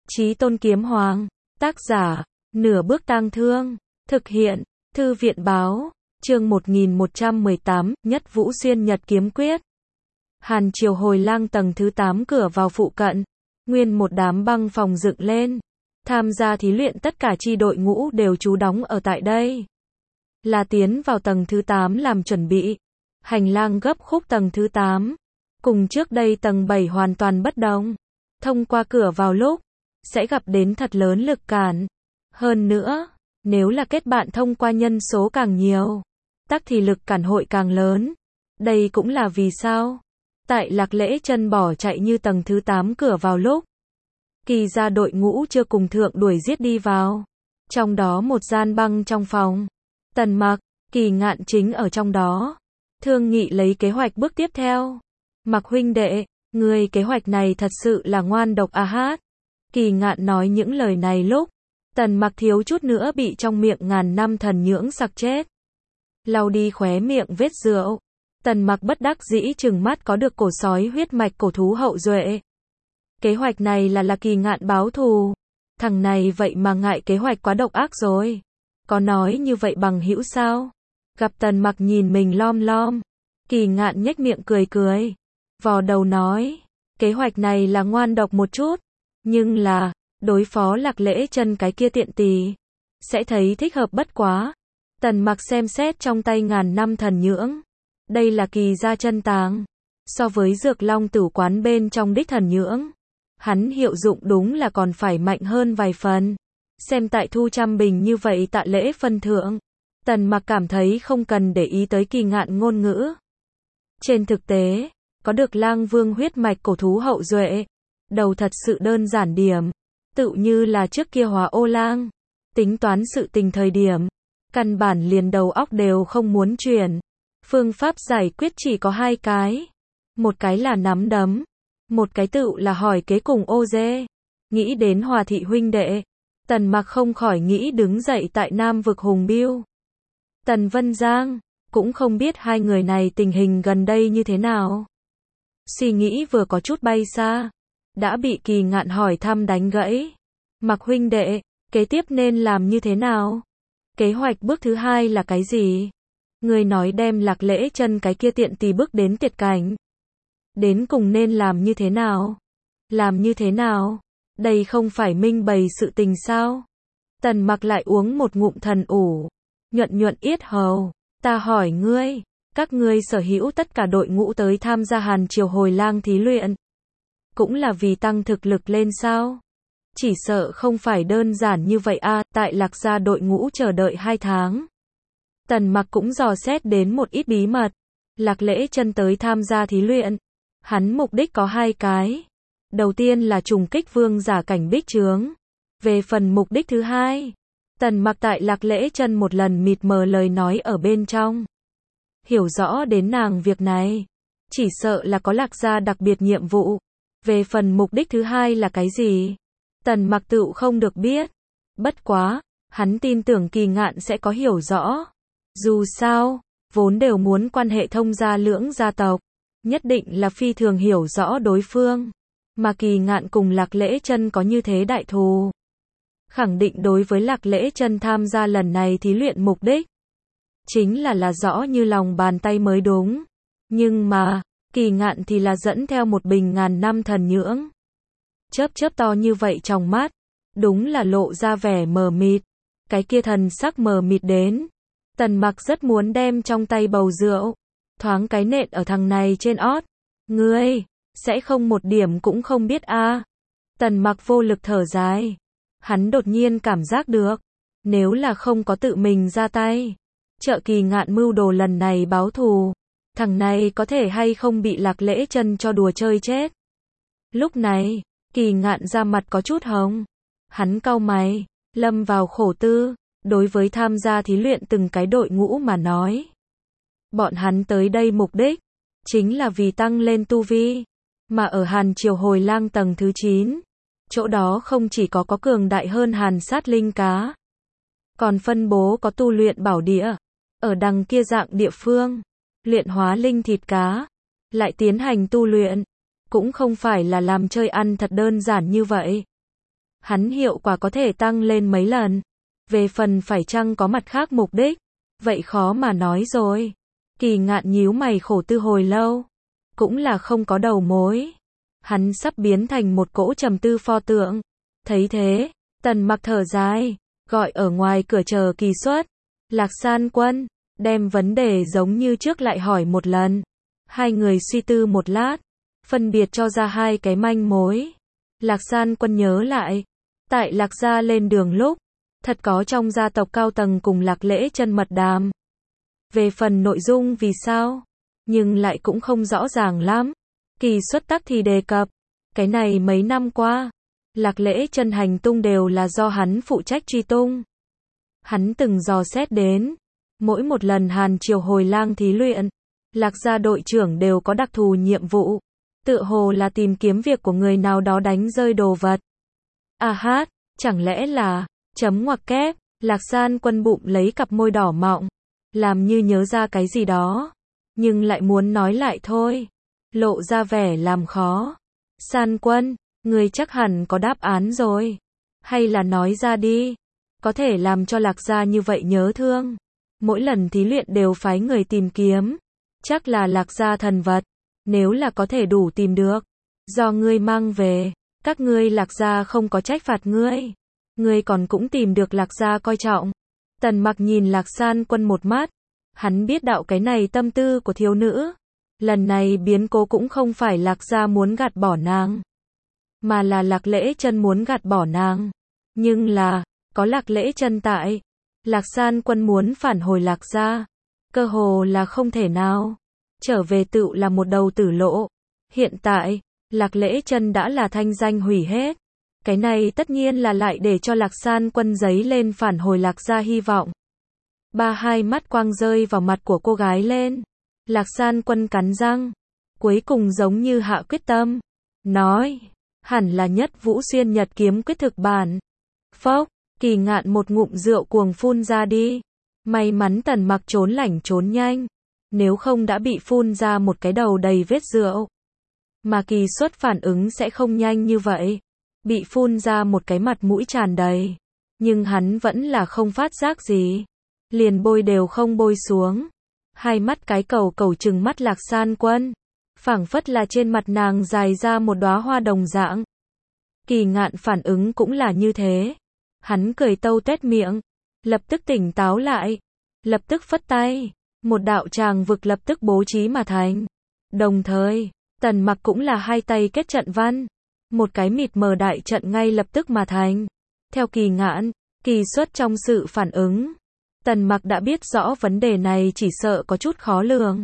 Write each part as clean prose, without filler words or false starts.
Chí Tôn Kiếm Hoàng, tác giả, Nửa Bước Tang Thương, thực hiện, Thư viện báo, chương 1118, Nhất Vũ Xuyên Nhật Kiếm Quyết. Hàn Triều Hồi Lang tầng thứ 8 cửa vào phụ cận, nguyên một đám băng phòng dựng lên. Tham gia thí luyện tất cả chi đội ngũ đều trú đóng ở tại đây. Là tiến vào tầng thứ 8 làm chuẩn bị. Hành lang gấp khúc tầng thứ 8. Cùng trước đây tầng 7 hoàn toàn bất đồng. Thông qua cửa vào lúc, sẽ gặp đến thật lớn lực cản. Hơn nữa, nếu là kết bạn thông qua nhân số càng nhiều, tắc thì lực cản hội càng lớn. Đây cũng là vì sao? Tại Lạc Lễ Chân bỏ chạy như tầng thứ 8 cửa vào lúc, Kỳ gia đội ngũ chưa cùng thượng đuổi giết đi vào. Trong đó một gian băng trong phòng, Tần Mặc, Kỳ Ngạn chính ở trong đó. Thương nghị lấy kế hoạch bước tiếp theo. Mặc huynh đệ, người kế hoạch này thật sự là ngoan độc a hát. Kỳ Ngạn nói những lời này lúc, Tần Mặc thiếu chút nữa bị trong miệng ngàn năm thần nhưỡng sặc chết. Lau đi khóe miệng vết rượu. Tần Mặc bất đắc dĩ trừng mắt có được cổ sói huyết mạch cổ thú hậu duệ. Kế hoạch này là Kỳ Ngạn báo thù. Thằng này vậy mà ngại kế hoạch quá độc ác rồi. Có nói như vậy bằng hữu sao? Gặp Tần Mặc nhìn mình lom lom, Kỳ Ngạn nhếch miệng cười cười. Vò đầu nói, kế hoạch này là ngoan độc một chút, nhưng là, đối phó Lạc Lễ Chân cái kia tiện tỳ, sẽ thấy thích hợp bất quá. Tần Mặc xem xét trong tay ngàn năm thần nhưỡng. Đây là Kỳ gia chân tàng. So với Dược Long Tử quán bên trong đích thần nhưỡng, hắn hiệu dụng đúng là còn phải mạnh hơn vài phần. Xem tại thu trăm bình như vậy tạ lễ phân thượng, Tần Mặc cảm thấy không cần để ý tới Kỳ Ngạn ngôn ngữ. Trên thực tế, có được Lang Vương huyết mạch cổ thú hậu duệ, đầu thật sự đơn giản điểm. Tự như là trước kia Hóa Ô Lang, tính toán sự tình thời điểm, căn bản liền đầu óc đều không muốn chuyển. Phương pháp giải quyết chỉ có hai cái. Một cái là nắm đấm, một cái tự là hỏi kế cùng ô dê. Nghĩ đến Hòa thị huynh đệ, Tần Mặc không khỏi nghĩ đứng dậy tại Nam vực Hùng Biêu. Tần Vân Giang, cũng không biết hai người này tình hình gần đây như thế nào. Suy nghĩ vừa có chút bay xa, đã bị Kỳ Ngạn hỏi thăm đánh gãy. Mặc huynh đệ, kế tiếp nên làm như thế nào? Kế hoạch bước thứ hai là cái gì? Người nói đem Lạc Lễ Chân cái kia tiện tỳ bước đến tuyệt cảnh. Đến cùng nên làm như thế nào? Làm như thế nào? Đây không phải minh bày sự tình sao? Tần Mặc lại uống một ngụm thần ủ, nhuận nhuận yết hầu. Ta hỏi ngươi, các ngươi sở hữu tất cả đội ngũ tới tham gia Hàn Triều Hồi Lang thí luyện, cũng là vì tăng thực lực lên sao? Chỉ sợ không phải đơn giản như vậy a. Tại Lạc gia đội ngũ chờ đợi 2 tháng. Tần Mặc cũng dò xét đến một ít bí mật. Lạc Lễ Chân tới tham gia thí luyện, hắn mục đích có 2 cái. Đầu tiên là trùng kích vương giả cảnh bích trướng. Về phần mục đích thứ hai, Tần Mặc tại Lạc Lễ Chân một lần mịt mờ lời nói ở bên trong, hiểu rõ đến nàng việc này, chỉ sợ là có Lạc gia đặc biệt nhiệm vụ. Về phần mục đích thứ hai là cái gì, Tần Mặc tự không được biết. Bất quá, hắn tin tưởng Kỳ Ngạn sẽ có hiểu rõ. Dù sao, vốn đều muốn quan hệ thông gia lưỡng gia tộc, nhất định là phi thường hiểu rõ đối phương. Mà Kỳ Ngạn cùng Lạc Lễ Chân có như thế đại thù, khẳng định đối với Lạc Lễ Chân tham gia lần này thí luyện mục đích chính là rõ như lòng bàn tay mới đúng. Nhưng mà, Kỳ Ngạn thì là dẫn theo một bình ngàn năm thần nhưỡng. Chớp chớp to như vậy trong mắt, đúng là lộ ra vẻ mờ mịt. Cái kia thần sắc mờ mịt đến, Tần Mặc rất muốn đem trong tay bầu rượu thoáng cái nện ở thằng này trên ót. Ngươi sẽ không một điểm cũng không biết a. Tần Mặc vô lực thở dài. Hắn đột nhiên cảm giác được, nếu là không có tự mình ra tay, trợ Kỳ Ngạn mưu đồ lần này báo thù, thằng này có thể hay không bị Lạc Lễ Chân cho đùa chơi chết. Lúc này, Kỳ Ngạn da mặt có chút hồng. Hắn cau mày, lâm vào khổ tư. Đối với tham gia thí luyện từng cái đội ngũ mà nói, bọn hắn tới đây mục đích chính là vì tăng lên tu vi. Mà ở Hàn Triều Hồi Lang tầng thứ 9, chỗ đó không chỉ có cường đại hơn Hàn Sát Linh Cá, còn phân bố có tu luyện bảo địa. Ở đằng kia dạng địa phương, luyện hóa linh thịt cá, lại tiến hành tu luyện, cũng không phải là làm chơi ăn thật đơn giản như vậy. hắn hiệu quả có thể tăng lên mấy lần. Về phần phải chăng có mặt khác mục đích, vậy khó mà nói rồi. Kỳ Ngạn nhíu mày khổ tư hồi lâu, cũng là không có đầu mối. Hắn sắp biến thành một cỗ trầm tư pho tượng. Thấy thế, Tần Mặc thở dài, gọi ở ngoài cửa chờ Kỳ Xuất. Lạc San Quân, đem vấn đề giống như trước lại hỏi một lần. Hai người suy tư một lát, phân biệt cho ra hai cái manh mối. Lạc San Quân nhớ lại, tại Lạc gia lên đường lúc, thật có trong gia tộc cao tầng cùng Lạc Lễ Chân mật đàm. Về phần nội dung vì sao, nhưng lại cũng không rõ ràng lắm. Kỳ Xuất tắc thì đề cập, cái này mấy năm qua, Lạc Lễ Chân hành tung đều là do hắn phụ trách truy tung. Hắn từng dò xét đến, mỗi một lần Hàn Triều hồi lang thí luyện, Lạc gia đội trưởng đều có đặc thù nhiệm vụ, tựa hồ là tìm kiếm việc của người nào đó đánh rơi đồ vật. À hát, chẳng lẽ là, chấm ngoặc kép, Lạc San Quân bụng lấy cặp môi đỏ mọng, làm như nhớ ra cái gì đó, nhưng lại muốn nói lại thôi, lộ ra vẻ làm khó. San Quân, người chắc hẳn có đáp án rồi, hay là nói ra đi, có thể làm cho Lạc gia như vậy nhớ thương. Mỗi lần thí luyện đều phái người tìm kiếm, chắc là Lạc gia thần vật, nếu là có thể đủ tìm được, do ngươi mang về, các ngươi Lạc gia không có trách phạt ngươi. Ngươi còn cũng tìm được Lạc gia coi trọng. Tần Mặc nhìn Lạc San Quân một mắt, hắn biết đạo cái này tâm tư của thiếu nữ. Lần này biến cố cũng không phải Lạc gia muốn gạt bỏ nàng, mà là Lạc Lễ Chân muốn gạt bỏ nàng. Nhưng là, có Lạc Lễ Chân tại, Lạc San Quân muốn phản hồi Lạc gia, cơ hồ là không thể nào. Trở về tựu là một đầu tử lộ. Hiện tại, Lạc Lễ Chân đã là thanh danh hủy hết. Cái này tất nhiên là lại để cho Lạc San Quân giấy lên phản hồi Lạc gia hy vọng. Hai mắt quang rơi vào mặt của cô gái lên. Lạc San Quân cắn răng, cuối cùng giống như hạ quyết tâm, nói, hẳn là Nhất Vũ Xuyên Nhật kiếm quyết thực bản. Phốc, Kỳ Ngạn một ngụm rượu cuồng phun ra đi. May mắn Tần Mặc trốn lảnh trốn nhanh, nếu không đã bị phun ra một cái đầu đầy vết rượu. Mà Kỳ Xuất phản ứng sẽ không nhanh như vậy, bị phun ra một cái mặt mũi tràn đầy, nhưng hắn vẫn là không phát giác gì, liền bôi đều không bôi xuống. Hai mắt cái cầu cầu trừng mắt Lạc San Quân, phảng phất là trên mặt nàng dài ra một đóa hoa đồng dạng. Kỳ Ngạn phản ứng cũng là như thế, hắn cười tâu tuét miệng, lập tức tỉnh táo lại, lập tức phất tay, một đạo tràng vực lập tức bố trí mà thành. Đồng thời, Tần Mặc cũng là hai tay kết trận văn, một cái mịt mờ đại trận ngay lập tức mà thành. Theo Kỳ Ngạn, Kỳ Xuất trong sự phản ứng, Tần Mặc đã biết rõ vấn đề này chỉ sợ có chút khó lường.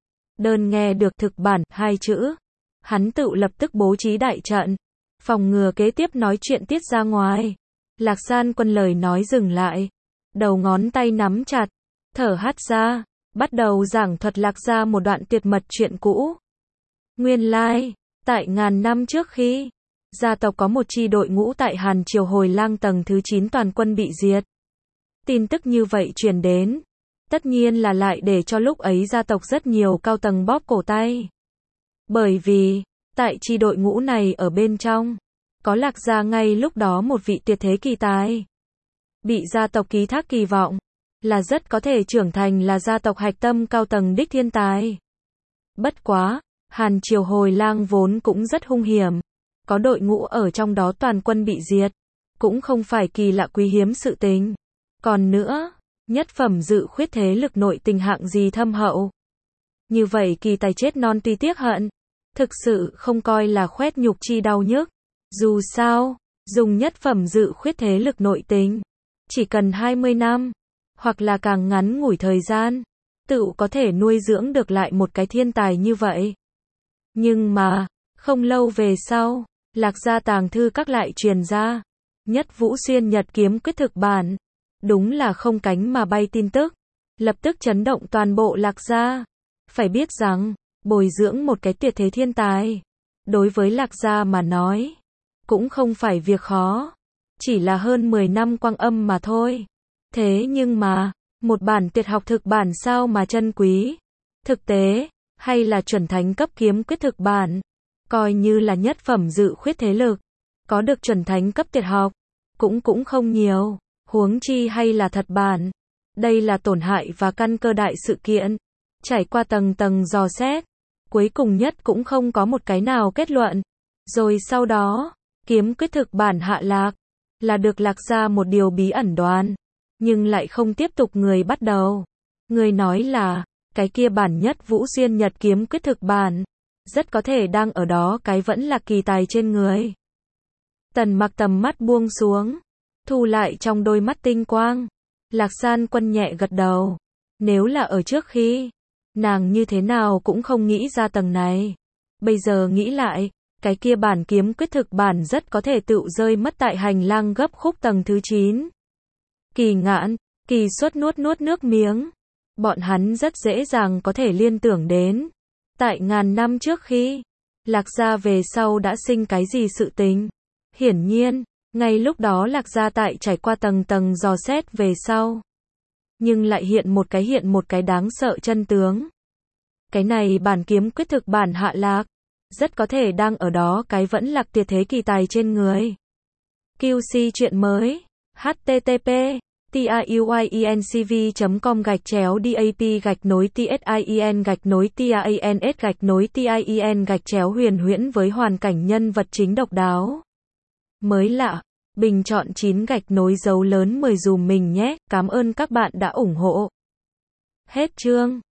Đơn nghe được thực bản hai chữ, hắn tự lập tức bố trí đại trận, phòng ngừa kế tiếp nói chuyện tiết ra ngoài. Lạc San Quân lời nói dừng lại, đầu ngón tay nắm chặt, thở hắt ra, bắt đầu giảng thuật Lạc gia một đoạn tuyệt mật chuyện cũ. Nguyên lai, tại ngàn năm trước khi gia tộc có một chi đội ngũ tại Hàn Triều hồi lang tầng thứ 9 toàn quân bị diệt. Tin tức như vậy truyền đến, tất nhiên là lại để cho lúc ấy gia tộc rất nhiều cao tầng bóp cổ tay. Bởi vì, tại chi đội ngũ này ở bên trong, có Lạc gia ngay lúc đó một vị tuyệt thế kỳ tài. Bị gia tộc ký thác kỳ vọng, là rất có thể trưởng thành là gia tộc hạch tâm cao tầng đích thiên tài. Bất quá, Hàn Triều hồi lang vốn cũng rất hung hiểm, có đội ngũ ở trong đó toàn quân bị diệt, cũng không phải kỳ lạ quý hiếm sự tình. Còn nữa, nhất phẩm dự khuyết thế lực nội tình hạng gì thâm hậu. Như vậy kỳ tài chết non tuy tiếc hận, thực sự không coi là khoét nhục chi đau nhức. Dù sao, dùng nhất phẩm dự khuyết thế lực nội tình, chỉ cần 20 năm, hoặc là càng ngắn ngủi thời gian, tự có thể nuôi dưỡng được lại một cái thiên tài như vậy. Nhưng mà, không lâu về sau, Lạc gia tàng thư các lại truyền ra, Nhất Vũ Xuyên Nhật kiếm quyết thực bản. Đúng là không cánh mà bay tin tức, lập tức chấn động toàn bộ Lạc gia. Phải biết rằng, bồi dưỡng một cái tuyệt thế thiên tài, đối với Lạc gia mà nói, cũng không phải việc khó, chỉ là hơn 10 năm quang âm mà thôi. Thế nhưng mà, một bản tuyệt học thực bản sao mà chân quý. Thực tế, hay là chuẩn thánh cấp kiếm quyết thực bản, coi như là nhất phẩm dự khuyết thế lực, có được chuẩn thánh cấp tuyệt học, cũng không nhiều, huống chi hay là thật bản. Đây là tổn hại và căn cơ đại sự kiện. Trải qua tầng tầng dò xét, cuối cùng nhất cũng không có một cái nào kết luận. Rồi sau đó, kiếm quyết thực bản hạ lạc, là được lạc ra một điều bí ẩn đoán, nhưng lại không tiếp tục người bắt đầu. Người nói là, cái kia bản nhất Vũ Xuyên Nhật kiếm quyết thực bản, rất có thể đang ở đó cái vẫn là kỳ tài trên người. Tần Mặc tầm mắt buông xuống, thu lại trong đôi mắt tinh quang. Lạc San Quân nhẹ gật đầu. Nếu là ở trước khi, nàng như thế nào cũng không nghĩ ra tầng này. Bây giờ nghĩ lại, cái kia bản kiếm quyết thực bản rất có thể tự rơi mất tại hành lang gấp khúc tầng thứ 9. Kỳ Ngạn, Kỳ Xuất nuốt nước miếng. Bọn hắn rất dễ dàng có thể liên tưởng đến. Tại ngàn năm trước khi, Lạc gia về sau đã sinh cái gì sự tình. Hiển nhiên, ngay lúc đó Lạc gia tại trải qua tầng tầng dò xét về sau. Nhưng lại hiện một cái đáng sợ chân tướng. Cái này bản kiếm quyết thực bản hạ lạc, rất có thể đang ở đó cái vẫn lạc tuyệt thế kỳ tài trên người. QC chuyện mới. http tiuyencv.com/dap-tin-tien-huyền huyễn với hoàn cảnh nhân vật chính độc đáo. Mới lạ, bình chọn 9 dấu lớn 10 dùm mình nhé, cảm ơn các bạn đã ủng hộ. Hết chương.